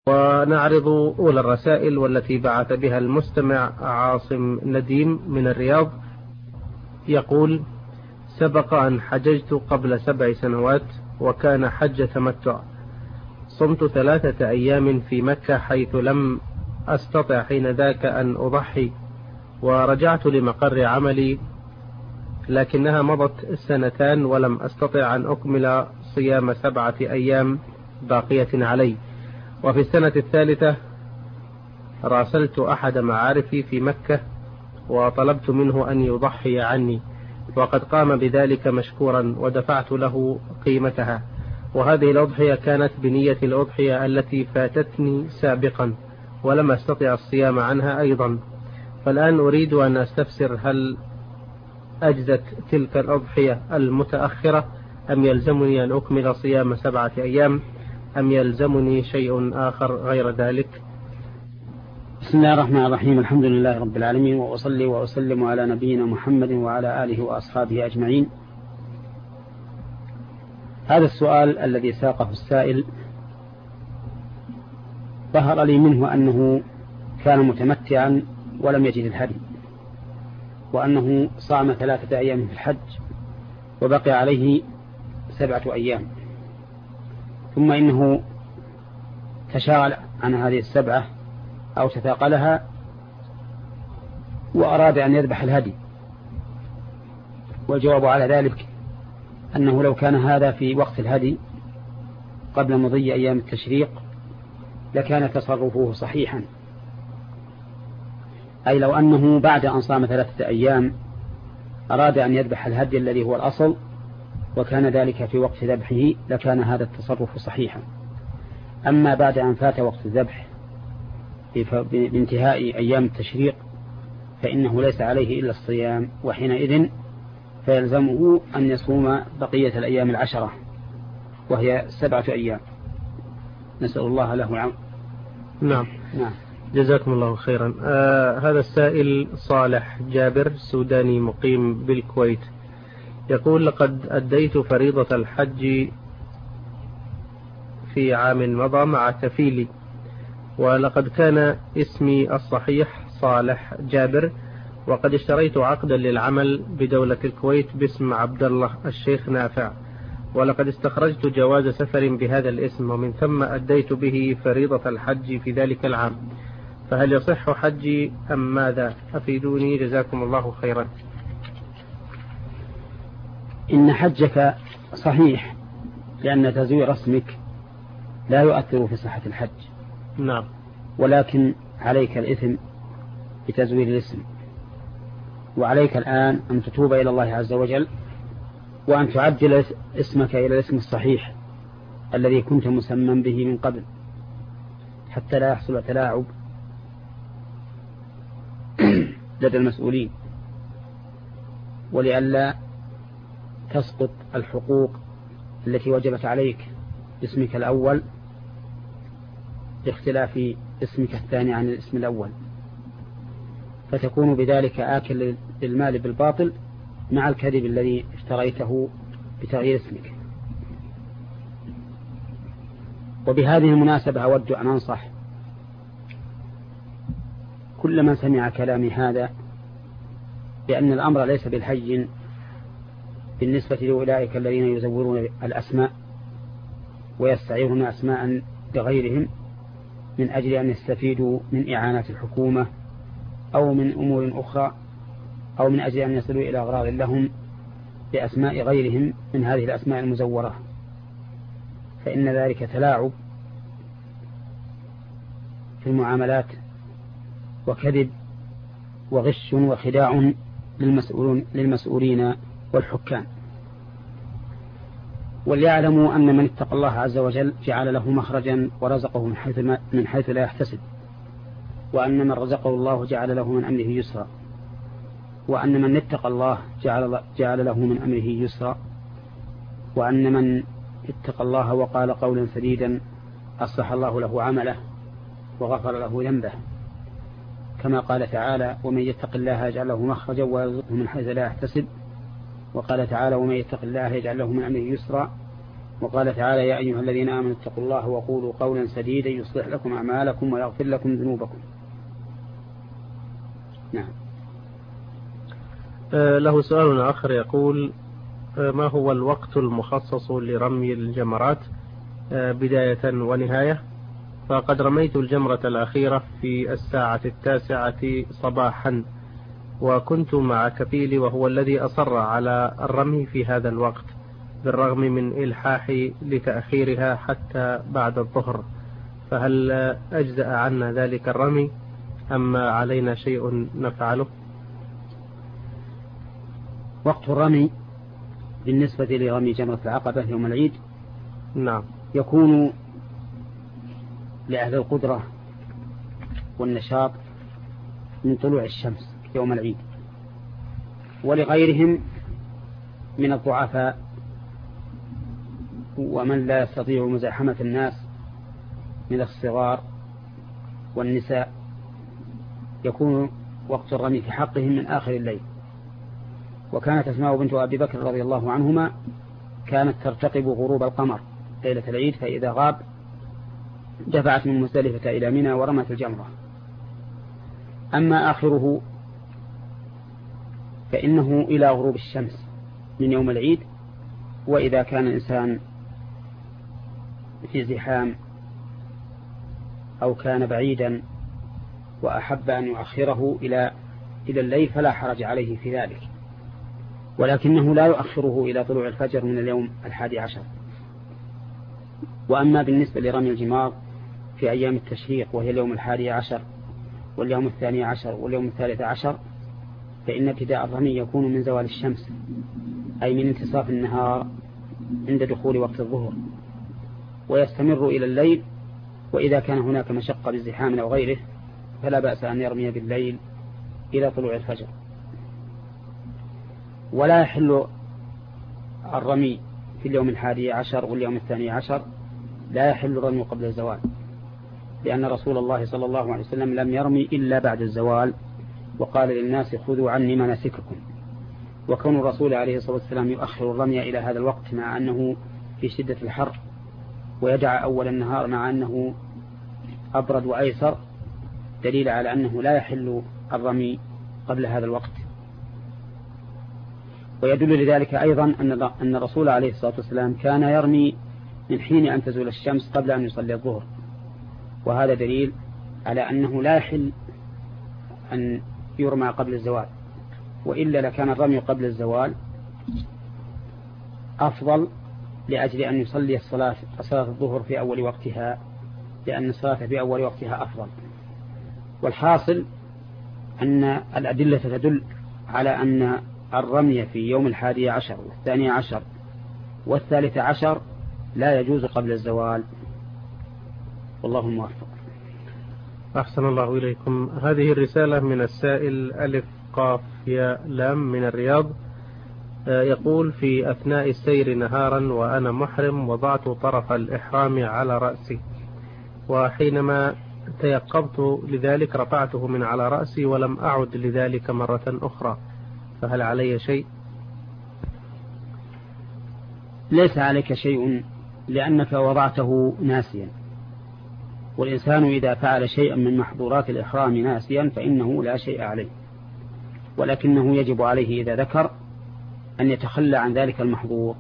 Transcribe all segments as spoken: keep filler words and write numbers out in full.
ونعرض أولى الرسائل والتي بعث بها المستمع عاصم نديم من الرياض. يقول: سبق أن حججت قبل سبع سنوات وكان حج تمتع. صمت ثلاثة أيام في مكة حيث لم أستطع حين ذاك أن أضحي، ورجعت لمقر عملي لكنها مضت سنتان ولم أستطع أن أكمل صيام سبعة أيام باقية علي. وفي السنة الثالثة راسلت أحد معارفي في مكة وطلبت منه أن يضحي عني، وقد قام بذلك مشكورا ودفعت له قيمتها، وهذه الأضحية كانت بنية الأضحية التي فاتتني سابقا ولم أستطع الصيام عنها أيضا. فالآن أريد أن أستفسر، هل أجزت تلك الأضحية المتأخرة أم يلزمني أن أكمل صيام سبعة أيام أم يلزمني شيء آخر غير ذلك؟ بسم الله الرحمن الرحيم. الحمد لله رب العالمين، وأصلي وأسلم على نبينا محمد وعلى آله وأصحابه أجمعين. هذا السؤال الذي ساقه السائل ظهر لي منه أنه كان متمتعا ولم يجد الهدي، وأنه صام ثلاثة أيام في الحج وبقي عليه سبعة أيام، ثم إنه تشاغل عن هذه السبعة أو تثاقلها وأراد أن يذبح الهدي. والجواب على ذلك أنه لو كان هذا في وقت الهدي قبل مضي أيام التشريق لكان تصرفه صحيحا، أي لو أنه بعد أن صام ثلاثة أيام أراد أن يذبح الهدي الذي هو الأصل وكان ذلك في وقت ذبحه لكان هذا التصرف صحيحا. أما بعد أن فات وقت الذبح بانتهاء أيام التشريق فإنه ليس عليه إلا الصيام، وحينئذ فيلزمه أن يصوم بقية الأيام العشرة وهي سبعة أيام. نسأل الله له العون. نعم. نعم. جزاكم الله خيرا. آه هذا السائل صالح جابر سوداني مقيم بالكويت، يقول: لقد أديت فريضة الحج في عام مضى مع كفيلي، ولقد كان اسمي الصحيح صالح جابر، وقد اشتريت عقدا للعمل بدولة الكويت باسم عبد الله الشيخ نافع، ولقد استخرجت جواز سفر بهذا الاسم، ومن ثم أديت به فريضة الحج في ذلك العام، فهل يصح حجي أم ماذا؟ أفيدوني جزاكم الله خيرا. إن حجك صحيح لأن تزوير اسمك لا يؤثر في صحة الحج. نعم. ولكن عليك الإثم بتزوير الاسم، وعليك الآن أن تتوب إلى الله عز وجل وأن تعدل اسمك إلى الاسم الصحيح الذي كنت مسمى به من قبل حتى لا يحصل تلاعب لدى المسؤولين، ولئلا تسقط الحقوق التي وجبت عليك باسمك الأول باختلاف اسمك الثاني عن الاسم الأول، فتكون بذلك آكل للمال بالباطل مع الكذب الذي اشتريته بتغيير اسمك. وبهذه المناسبة أود أن أنصح كل من سمع كلامي هذا بأن الأمر ليس بالهين بالنسبة لأولئك الذين يزورون الأسماء ويستعيرون أسماء بغيرهم من أجل أن يستفيدوا من إعانات الحكومة أو من أمور أخرى، أو من أجل أن يصلوا إلى أغراض لهم بأسماء غيرهم من هذه الأسماء المزورة، فإن ذلك تلاعب في المعاملات وكذب وغش وخداع للمسؤولين, للمسؤولين والحكام. وليعلموا أن من اتقى الله عز وجل جعل له مخرجا ورزقه من حيث, من حيث لا يحتسب، وأن من رزقه الله جعل له من أمره يسرا، وأن من اتقى الله جعل, جعل له من أمره يسرا، وأن من اتقى الله وقال قولا سديدا أصلح الله له عمله وغفر له ذنبه، كما قال تعالى: ومن يتق الله يجعل له مخرجا ويرزقه من حيث لا يحتسب، وقال تعالى: ومن يتق الله يجعل له من أمره يسرا وقال تعالى يا أيها الذين آمنوا اتقوا الله وقولوا قولا سديدا يصلح لكم أعمالكم ويغفر لكم ذنوبكم. نعم. له سؤال آخر يقول ما هو الوقت المخصص لرمي الجمرات بداية ونهاية؟ فقد رميت الجمرة الأخيرة في الساعة التاسعة صباحا، وكنت مع كفيلي وهو الذي أصر على الرمي في هذا الوقت بالرغم من إلحاحي لتأخيرها حتى بعد الظهر، فهل أجزأ عنا ذلك الرمي أم علينا شيء نفعله؟ وقت الرمي بالنسبة لرمي جمرة العقبة يوم العيد نعم يكون لأهل القدرة والنشاط من طلوع الشمس يوم العيد، ولغيرهم من الضعفاء ومن لا يستطيع مزاحمة الناس من الصغار والنساء يكون وقت الرمي في حقهم من آخر الليل. وكانت أسماء بنت أبي بكر رضي الله عنهما كانت ترتقب غروب القمر ليلة العيد، فإذا غاب دفعت من مزدلفة إلى منى ورمت الجمرة. أما آخره فإنه إلى غروب الشمس من يوم العيد، وإذا كان الإنسان في زحام أو كان بعيدا وأحب أن يؤخره إلى إلى الليل فلا حرج عليه في ذلك، ولكنه لا يؤخره إلى طلوع الفجر من اليوم الحادي عشر. وأما بالنسبة لرمي الجمار في أيام التشريق وهي اليوم الحادي عشر واليوم الثاني عشر واليوم الثالث عشر فإن ابتداء الرمي يكون من زوال الشمس، أي من انتصاف النهار عند دخول وقت الظهر، ويستمر إلى الليل. وإذا كان هناك مشقة بالزحام أو غيره فلا بأس أن يرمي بالليل إلى طلوع الفجر. ولا يحل الرمي في اليوم الحادي عشر واليوم الثاني عشر، لا يحل الرمي قبل الزوال، لأن رسول الله صلى الله عليه وسلم لم يرمي إلا بعد الزوال، وقال للناس خذوا عني مناسككم. وكون الرسول عليه الصلاة والسلام يؤخر الرمي إلى هذا الوقت مع أنه في شدة الحر، ويدع أول النهار مع أنه أبرد وأيسر، دليل على أنه لا يحل الرمي قبل هذا الوقت. ويدل لذلك أيضا أن الرسول عليه الصلاة والسلام كان يرمي من حين أن تزول الشمس قبل أن يصلي الظهر، وهذا دليل على أنه لا يحل أن يرمى قبل الزوال، وإلا لكان الرمي قبل الزوال أفضل لأجل أن يصلي الصلاة صلاة الظهر في أول وقتها، لأن الصلاة في أول وقتها أفضل. والحاصل أن الأدلة تدل على أن الرمي في يوم الحادي عشر والثاني عشر والثالث عشر لا يجوز قبل الزوال، والله الموفق. أحسن الله إليكم. هذه الرسالة من السائل ألف قاف يا لام من الرياض، يقول في أثناء السير نهارا وأنا محرم وضعت طرف الإحرام على رأسي، وحينما تيقظت لذلك رفعته من على رأسي ولم أعد لذلك مرة أخرى، فهل علي شيء؟ ليس عليك شيء، لأنك وضعته ناسيا، والإنسان إذا فعل شيئا من محظورات الإحرام ناسيا فإنه لا شيء عليه، ولكنه يجب عليه إذا ذكر أن يتخلى عن ذلك المحظور.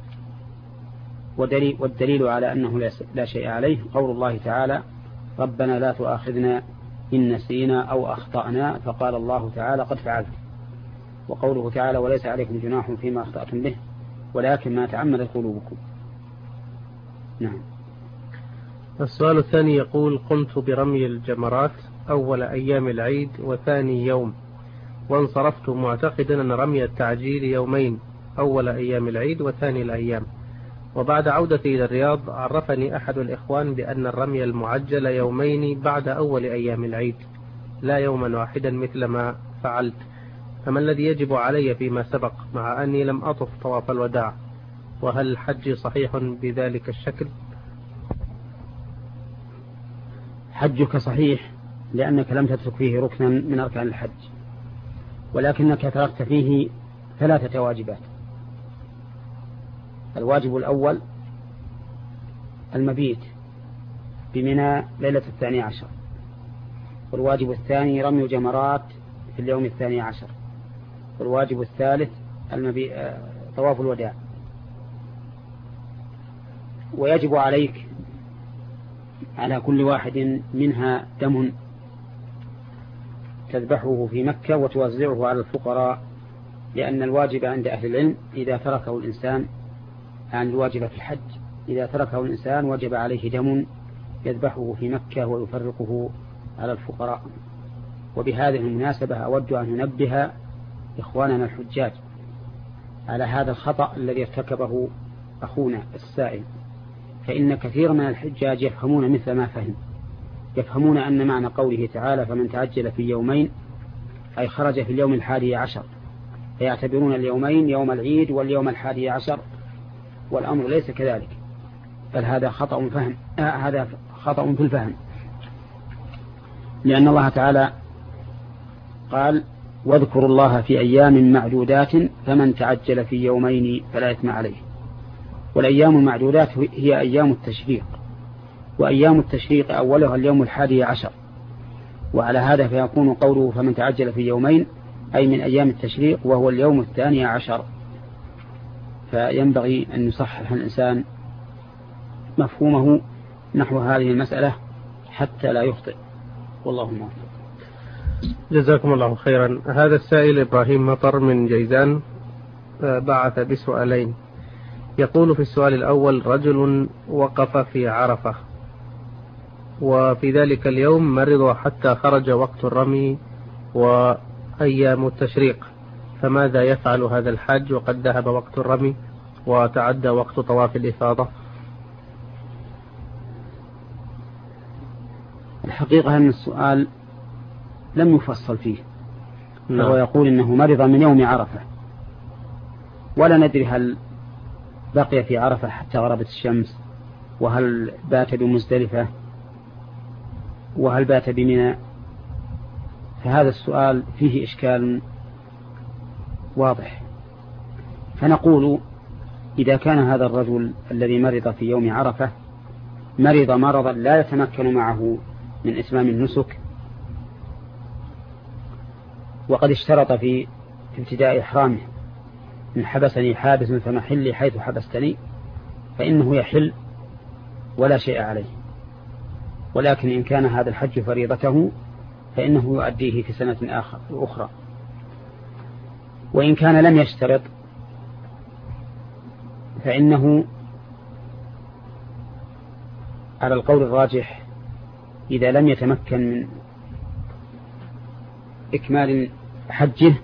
والدليل على أنه لا شيء عليه قول الله تعالى ربنا لا تؤاخذنا إن نسينا أو أخطأنا، فقال الله تعالى قد فعلت. وقوله تعالى وليس عليكم جناح فيما أخطأتم به ولكن ما تعمدت قلوبكم. نعم. السؤال الثاني يقول قمت برمي الجمرات أول أيام العيد وثاني يوم، وانصرفت معتقدا أن رمي التعجيل يومين أول أيام العيد وثاني الأيام، وبعد عودتي إلى الرياض عرفني أحد الإخوان بأن الرمي المعجل يومين بعد أول أيام العيد لا يوما واحدا مثل ما فعلت، فما الذي يجب علي فيما سبق مع أني لم أطف طواف الوداع؟ وهل حجي صحيح بذلك الشكل؟ حجك صحيح لأنك لم تترك فيه ركنا من أركان الحج، ولكنك تركت فيه ثلاثة واجبات. الواجب الأول المبيت بمنى ليلة الثاني عشر، والواجب الثاني رمي جمرات في اليوم الثاني عشر، والواجب الثالث المبي... طواف الوداع. ويجب عليك على كل واحد منها دم تذبحه في مكة وتوزعه على الفقراء، لأن الواجب عند أهل العلم إذا تركه الإنسان عن الواجب في الحج، إذا تركه الإنسان وجب عليه دم يذبحه في مكة ويفرقه على الفقراء. وبهذه المناسبة أود أن ننبه إخواننا الحجاج على هذا الخطأ الذي ارتكبه أخونا السائل، فإن كثير من الحجاج يفهمون مثل ما فهم، يفهمون أن معنى قوله تعالى فمن تعجل في يومين أي خرج في اليوم الحادي عشر، فيعتبرون اليومين يوم العيد واليوم الحادي عشر، والأمر ليس كذلك، بل هذا خطأ فهم آه هذا خطأ في الفهم، لأن الله تعالى قال واذكروا الله في أيام معدودات فمن تعجل في يومين فلا إثم عليه. والأيام المعدودات هي أيام التشريق، وأيام التشريق أولها اليوم الحادي عشر، وعلى هذا فيكون قوله فمن تعجل في يومين أي من أيام التشريق وهو اليوم الثاني عشر. فينبغي أن يصحح الإنسان مفهومه نحو هذه المسألة حتى لا يخطئ، والله موفق. جزاكم الله خيرا. هذا السائل إبراهيم مطر من جيزان بعث بسؤالين. يقول في السؤال الأول: رجل وقف في عرفة وفي ذلك اليوم مرض حتى خرج وقت الرمي وأيام التشريق، فماذا يفعل هذا الحاج وقد ذهب وقت الرمي وتعدى وقت طواف الإفاضة؟ الحقيقة أن السؤال لم يفصل فيه، نعم. فهو يقول إنه مرض من يوم عرفة، ولا ندري هل بقي في عرفة حتى غربت الشمس، وهل بات بمزدلفة، وهل بات بمنى. فهذا السؤال فيه إشكال واضح. فنقول إذا كان هذا الرجل الذي مرض في يوم عرفة مرض مرضا لا يتمكن معه من إتمام النسك، وقد اشترط في ابتداء إحرامه إن حبسني حابس فمحلي حيث حبستني، فإنه يحل ولا شيء عليه. ولكن إن كان هذا الحج فريضته فإنه يؤديه في سنة آخر أخرى. وإن كان لم يشترط فإنه على القول الراجح إذا لم يتمكن من إكمال حجه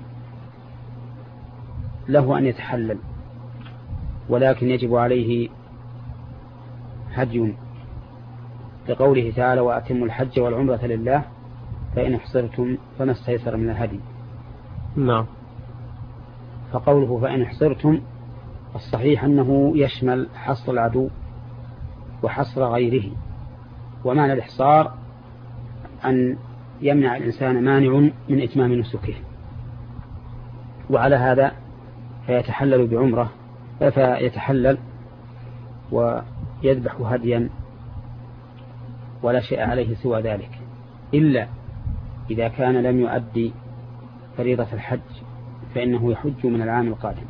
له أن يتحلل، ولكن يجب عليه هدي، لقوله تعالى وأتموا الحج والعمرة لله فإن احصرتم فما استيسر من الهدي. نعم. فقوله فإن احصرتم الصحيح أنه يشمل حصر العدو وحصر غيره، ومعنى الإحصار أن يمنع الإنسان مانع من إتمام نسكه، وعلى هذا فيتحلل بعمرة فيتحلل ويذبح هديا ولا شيء عليه سوى ذلك، إلا إذا كان لم يؤدي فريضة الحج فإنه يحج من العام القادم.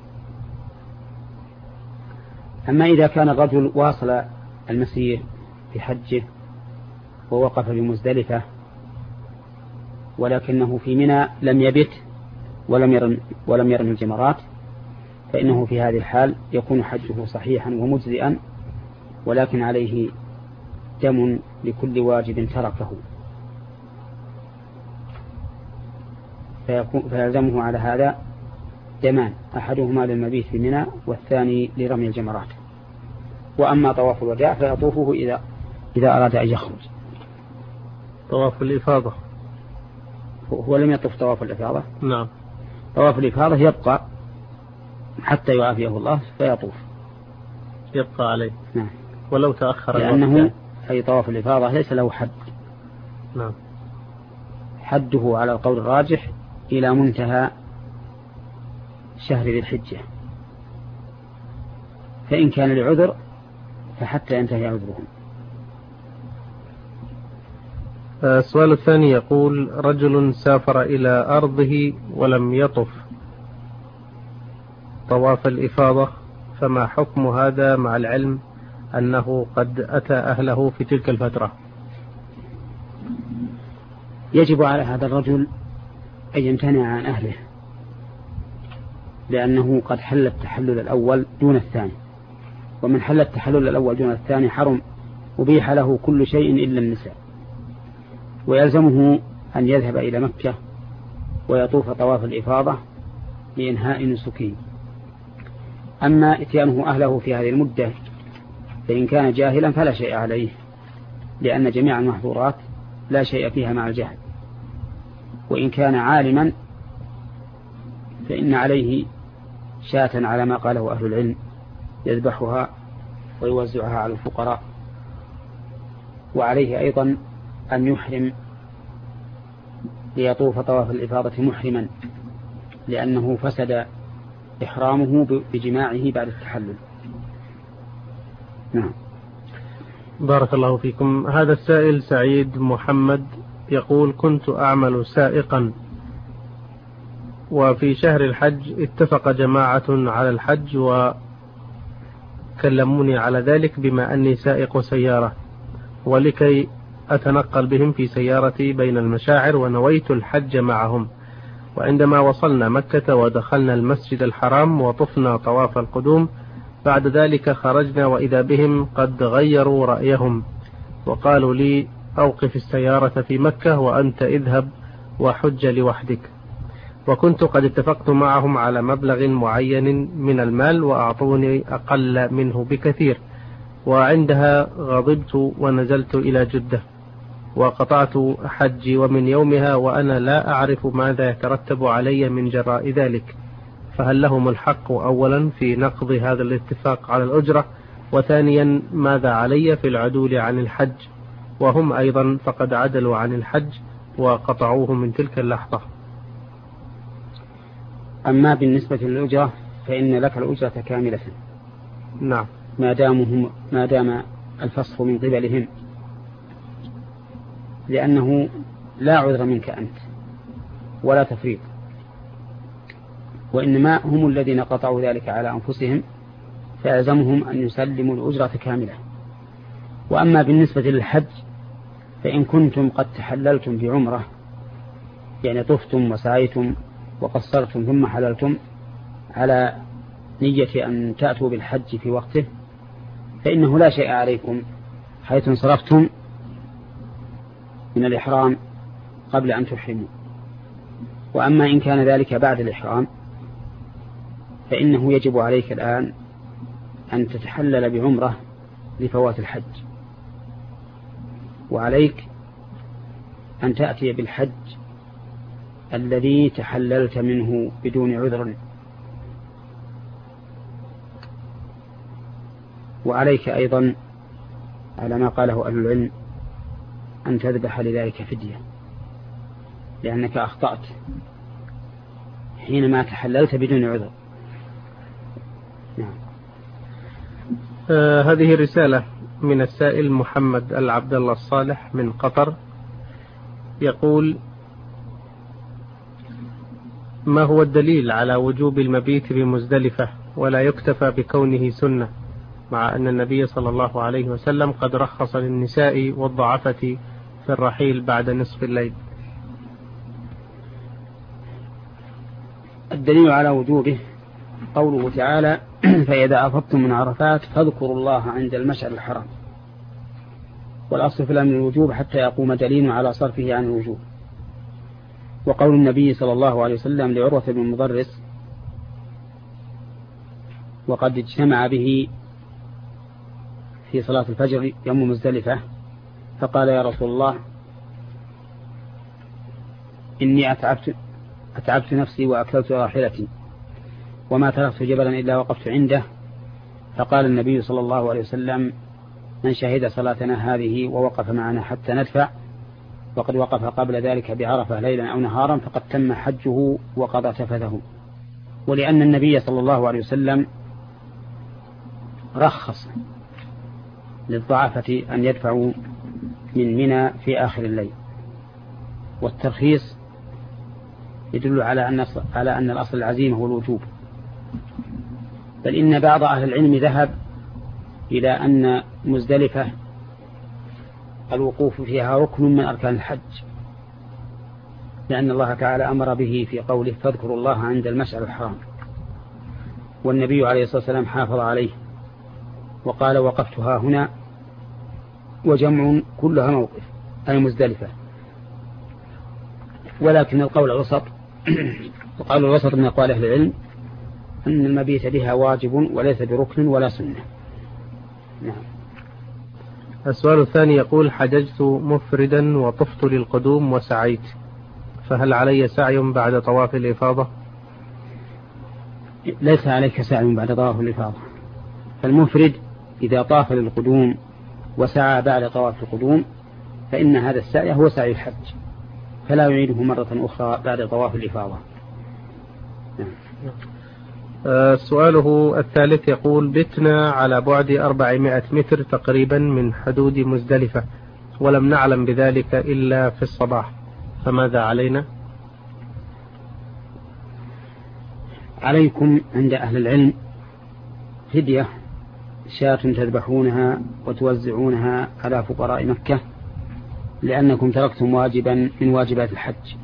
أما إذا كان الرجل واصل المسير في حجه ووقف بمزدلفة ولكنه في منى لم يبت ولم يرم ولم يرم الجمرات، فإنه في هذه الحال يكون حجه صحيحا ومجزئا، ولكن عليه دم لكل واجب تركه، فيلزمه على هذا دمان، أحدهما للمبيت في منى والثاني لرمي الجمرات. وأما طواف الوداع فيطوفه إذا إذا أراد أن يخرج. طواف الإفاضة هو لم يطوف طواف الإفاضة. نعم. طواف الإفاضة يبقى حتى يعافيه الله فيطوف، يبقى عليه. نعم. ولو تأخر لأنه أي طواف الإفاضة ليس له حد. نعم. حده على القول الراجح إلى منتهى شهر ذي الحجة، فإن كان لعذر حتى ينتهي عذرهم. السؤال الثاني يقول: رجل سافر إلى أرضه ولم يطف طواف الإفاضة، فما حكم هذا مع العلم أنه قد أتى أهله في تلك الفترة؟ يجب على هذا الرجل أن يمتنع عن أهله، لأنه قد حل التحلل الأول دون الثاني، ومن حل التحلل الأول دون الثاني حرم أبيح له كل شيء إلا النساء، ويلزمه أن يذهب إلى مكة ويطوف طواف الإفاضة لإنهاء نسكه. أما إتيانه أهله في هذه المدة فإن كان جاهلا فلا شيء عليه، لأن جميع المحظورات لا شيء فيها مع الجهل. وإن كان عالما فإن عليه شاة على ما قاله أهل العلم يذبحها ويوزعها على الفقراء. وعليه أيضا أن يحرم ليطوف طواف الإفاضة محرما، لأنه فسد إحرامه بجماعه بعد التحلل. نعم. بارك الله فيكم. هذا السائل سعيد محمد يقول: كنت أعمل سائقا، وفي شهر الحج اتفق جماعة على الحج وكلموني على ذلك بما أني سائق سيارة، ولكي أتنقل بهم في سيارتي بين المشاعر، ونويت الحج معهم. وعندما وصلنا مكة ودخلنا المسجد الحرام وطفنا طواف القدوم، بعد ذلك خرجنا وإذا بهم قد غيروا رأيهم وقالوا لي: أوقف السيارة في مكة وأنت اذهب وحج لوحدك. وكنت قد اتفقت معهم على مبلغ معين من المال وأعطوني أقل منه بكثير، وعندها غضبت ونزلت إلى جدة وقطعت حجي، ومن يومها وأنا لا أعرف ماذا يترتب علي من جراء ذلك. فهل لهم الحق أولا في نقض هذا الاتفاق على الأجرة؟ وثانيا ماذا علي في العدول عن الحج؟ وهم أيضا فقد عدلوا عن الحج وقطعوه من تلك اللحظة. أما بالنسبة للأجرة فإن لك الأجرة كاملة. نعم. ما دامهم ما دام الفسخ من قبلهم، لأنه لا عذر منك أنت ولا تفريط، وإنما هم الذين قطعوا ذلك على أنفسهم، فيلزمهم أن يسلموا الأجرة كاملة. وأما بالنسبة للحج فإن كنتم قد تحللتم بعمرة، يعني طفتم وسعيتم وقصرتم ثم حللتم على نية أن تأتوا بالحج في وقته، فإنه لا شيء عليكم حيث انصرفتم من الإحرام قبل أن تحرموا. وأما إن كان ذلك بعد الإحرام فإنه يجب عليك الآن أن تتحلل بعمرة لفوات الحج، وعليك أن تأتي بالحج الذي تحللت منه بدون عذر. وعليك أيضا على ما قاله أهل العلم أن تذبح لذلك فدية، لأنك أخطأت حينما تحللت بدون عذر. نعم. آه هذه رسالة من السائل محمد العبد الله الصالح من قطر، يقول: ما هو الدليل على وجوب المبيت بمزدلفة ولا يكتفى بكونه سنة، مع أن النبي صلى الله عليه وسلم قد رخص للنساء والضعفة في الرحيل بعد نصف الليل؟ الدليل على وجوبه قوله تعالى: فإذا أفضتم من عرفات فاذكروا الله عند المشعر الحرام. والأصل في الأمر الوجوب حتى يقوم دليل على صرفه عن الوجوب. وقول النبي صلى الله عليه وسلم لعروة بن مضرس وقد اجتمع به في صلاة الفجر يوم مزدلفة، فقال: يا رسول الله إني أتعبت, أتعبت نفسي وأكلت راحلتي وما تركت جبلا إلا وقفت عنده. فقال النبي صلى الله عليه وسلم: من شهد صلاتنا هذه ووقف معنا حتى ندفع وقد وقف قبل ذلك بعرفة ليلا أو نهارا فقد تم حجه وقضى تفثه. ولأن النبي صلى الله عليه وسلم رخص للضعفة أن يدفعوا من منى في آخر الليل. والترخيص يدل على أن على أن الأصل العزيمة والوجوب، بل إن بعض أهل العلم ذهب إلى أن مزدلفة الوقوف فيها ركن من أركان الحج، لأن الله تعالى أمر به في قوله فاذكروا الله عند المشعر الحرام، والنبي عليه الصلاة والسلام حافظ عليه وقال وقفتها هنا، وجمع كلها موقف أي مزدلفة. ولكن القول الوسط القول الوسط من أقوال أهل العلم أن المبيت بها واجب وليس بركن ولا سنة. نعم. السؤال الثاني يقول حججت مفردا وطفت للقدوم وسعيت، فهل علي سعي بعد طواف الإفاضة؟ ليس عليك سعي بعد طواف الإفاضة، فالمفرد إذا طاف للقدوم وسعى بعد طواف القدوم فإن هذا السعي هو سعي الحج، فلا يعيده مرة أخرى بعد طواف الإفاضة. آه سؤاله الثالث يقول بتنا على بعد أربعمائة متر تقريبا من حدود مزدلفة، ولم نعلم بذلك إلا في الصباح، فماذا علينا؟ عليكم عند أهل العلم فدية، شاة تذبحونها وتوزعونها على فقراء مكة، لأنكم تركتم واجبا من واجبات الحج.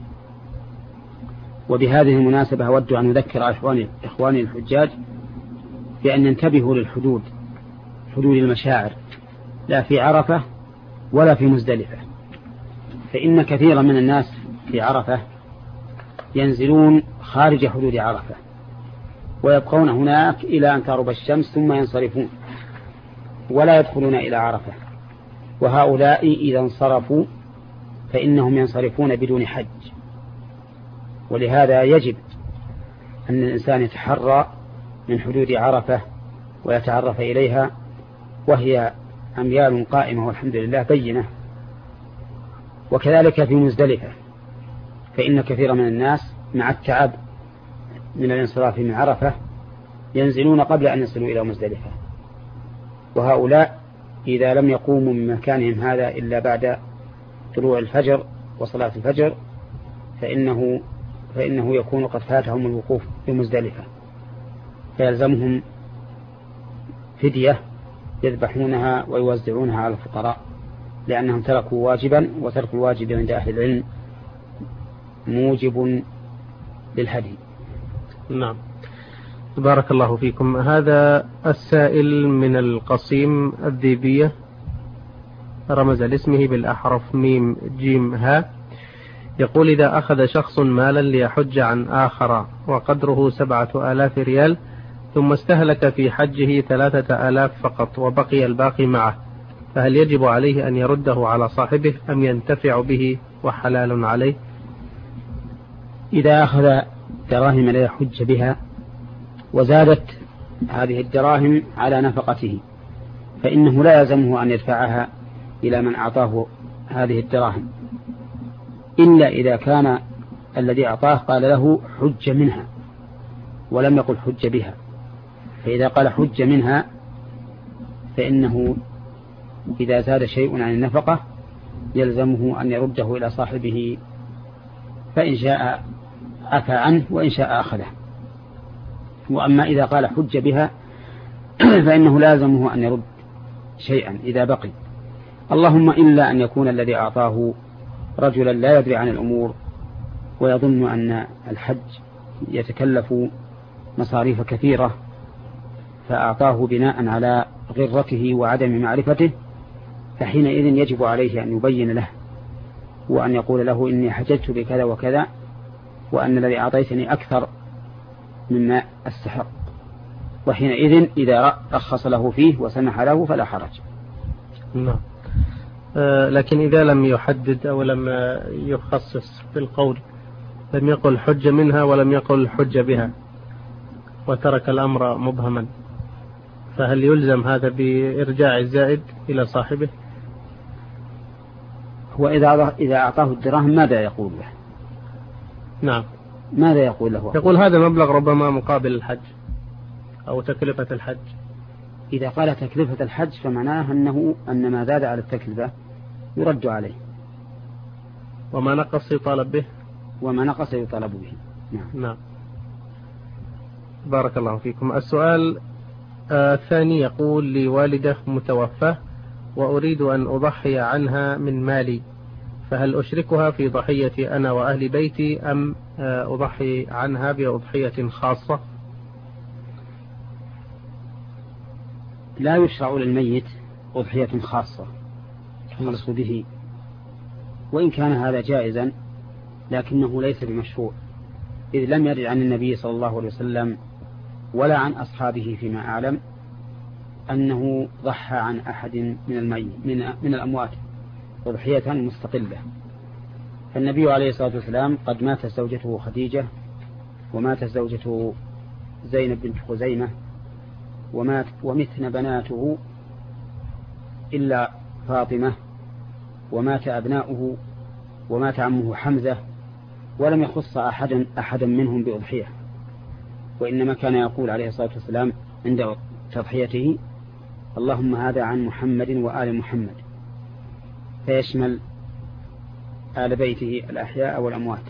وبهذه المناسبة أود أن أذكر إخواني الحجاج بأن ينتبهوا للحدود، حدود المشاعر، لا في عرفة ولا في مزدلفة، فإن كثيرا من الناس في عرفة ينزلون خارج حدود عرفة ويبقون هناك إلى أن تغرب الشمس ثم ينصرفون ولا يدخلون إلى عرفة، وهؤلاء إذا انصرفوا فإنهم ينصرفون بدون حج. ولهذا يجب أن الإنسان يتحرى من حدود عرفة ويتعرف إليها، وهي أميال قائمة والحمد لله بينة. وكذلك في مزدلفة، فإن كثير من الناس مع التعب من الانصراف من عرفة ينزلون قبل أن يصلوا إلى مزدلفة، وهؤلاء إذا لم يقوموا من مكانهم هذا إلا بعد طلوع الفجر وصلاة الفجر فإنه, فإنه يكون قد فاتهم الوقوف في مزدلفة، فيلزمهم فدية يذبحونها ويوزعونها على الفقراء، لأنهم تركوا واجبا، وترك الواجب عند أهل العلم موجب للهدي. نعم. بارك الله فيكم. هذا السائل من القصيم الذيبية رمز لاسمه بالأحرف ميم جيم ها، يقول إذا أخذ شخص مالا ليحج عن آخر وقدره سبعة آلاف ريال، ثم استهلك في حجه ثلاثة آلاف فقط وبقي الباقي معه، فهل يجب عليه أن يرده على صاحبه أم ينتفع به وحلال عليه؟ إذا أخذ دراهم لا يحج بها وزادت هذه الدراهم على نفقته فإنه لا يلزمه أن يدفعها إلى من أعطاه هذه الدراهم، إلا إذا كان الذي أعطاه قال له حج منها ولم يقل حج بها، فإذا قال حج منها فإنه إذا زاد شيء عن النفقة يلزمه أن يرده إلى صاحبه، فإن شاء عفى عنه وإن شاء أخذه. وأما إذا قال حج بها فإنه لازمه أن يرد شيئا إذا بقي، اللهم إلا أن يكون الذي أعطاه رجلا لا يدري عن الأمور ويظن أن الحج يتكلف مصاريف كثيرة فأعطاه بناء على غرته وعدم معرفته، فحينئذ يجب عليه أن يبين له وأن يقول له إني حججت بكذا وكذا، وأن الذي أعطيتني أكثر مما استحق، وحينئذ إذا رخص له فيه وسمح له فلا حرج. نعم. آه لكن إذا لم يحدد أو لم يخصص في القول، لم يقل حج منها ولم يقل حج بها وترك الأمر مبهما، فهل يلزم هذا بإرجاع الزائد إلى صاحبه؟ هو إذا إذا أعطاه الدراهم ماذا يقول له؟ نعم. ماذا يقول له؟ يقول هذا مبلغ ربما مقابل الحج أو تكلفة الحج. إذا قال تكلفة الحج فمعناه أنه أن ما زاد على التكلفة يرد عليه، وما نقص يطالب به، وما نقص يطالب به. نعم. نعم. بارك الله فيكم. السؤال الثاني يقول: لي والدة متوفاة وأريد أن أضحي عنها من مالي، فهل أشركها في ضحيتي أنا وأهل بيتي أم أضحي عنها بأضحية خاصة؟ لا يشرع للميت أضحية خاصة خاص به، وإن كان هذا جائزا لكنه ليس بمشروع، إذ لم يرد عن النبي صلى الله عليه وسلم ولا عن أصحابه فيما أعلم أنه ضحى عن أحد من الميت من, من الأموات أضحية مستقلة. فالنبي عليه الصلاة والسلام قد مات زوجته خديجة، ومات زوجته زينب بنت خزيمة، ومات ومتن بناته إلا فاطمة، ومات أبناؤه، ومات عمه حمزة، ولم يخص أحدا أحدا منهم بأضحية، وإنما كان يقول عليه الصلاة والسلام عند تضحيته: اللهم هذا عن محمد وآل محمد، فيشمل آل بيته الأحياء والأموات.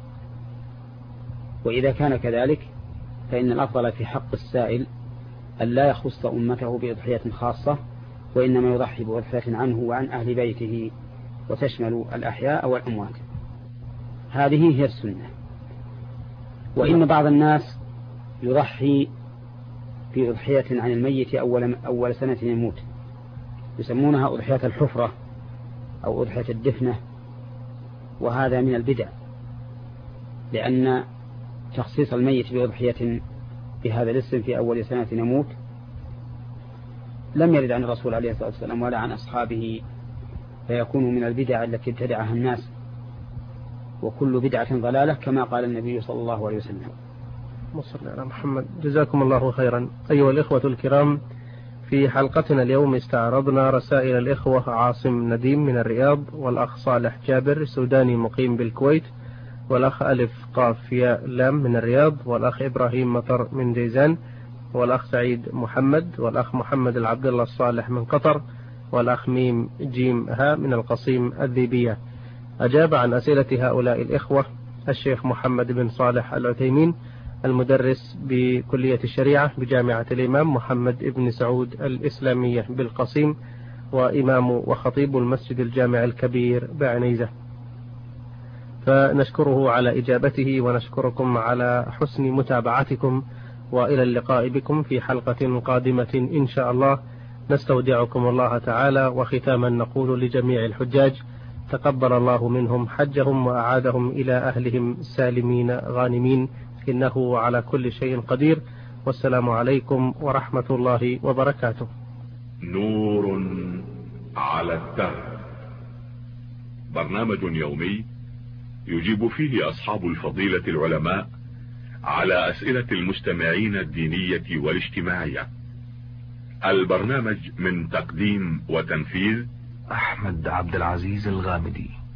وإذا كان كذلك فإن الأفضل في حق السائل أن لا يخص أمته بأضحية خاصة، وإنما يضحي بأضحية عنه وعن أهل بيته وتشمل الأحياء والأموات. هذه هي السنة. وإن بعض الناس يضحي في أضحية عن الميت أول, أول سنة يموت، يسمونها أضحية الحفرة أو أضحية الدفنة، وهذا من البدع، لأن تخصيص الميت بأضحية بهذا الاسم في أول سنة يموت لم يرد عن الرسول عليه الصلاة والسلام ولا عن أصحابه، فيكون من البدع التي ابتدعها الناس، وكل بدعة ضلالة كما قال النبي صلى الله عليه وسلم. وصلى على محمد. جزاكم الله خيرا. أيها الإخوة الكرام، في حلقتنا اليوم استعرضنا رسائل الإخوة عاصم نديم من الرياض، والأخ صالح جابر سوداني مقيم بالكويت، والأخ ألف قاف ياء لام من الرياض، والأخ إبراهيم مطر من جيزان، والأخ سعيد محمد، والأخ محمد العبد الله الصالح من قطر، والأخ ميم جيم ها من القصيم الذيبية. أجاب عن أسئلة هؤلاء الإخوة الشيخ محمد بن صالح العثيمين، المدرس بكلية الشريعة بجامعة الإمام محمد بن سعود الإسلامية بالقصيم، وإمام وخطيب المسجد الجامع الكبير بعنيزة. فنشكره على إجابته، ونشكركم على حسن متابعتكم، وإلى اللقاء بكم في حلقة قادمة إن شاء الله. نستودعكم الله تعالى، وختاما نقول لجميع الحجاج: تقبل الله منهم حجهم وأعادهم إلى أهلهم سالمين غانمين، إنه على كل شيء قدير. والسلام عليكم ورحمة الله وبركاته. نور على الدرب، برنامج يومي يجيب فيه أصحاب الفضيلة العلماء على أسئلة المستمعين الدينية والاجتماعية. البرنامج من تقديم وتنفيذ أحمد عبد العزيز الغامدي.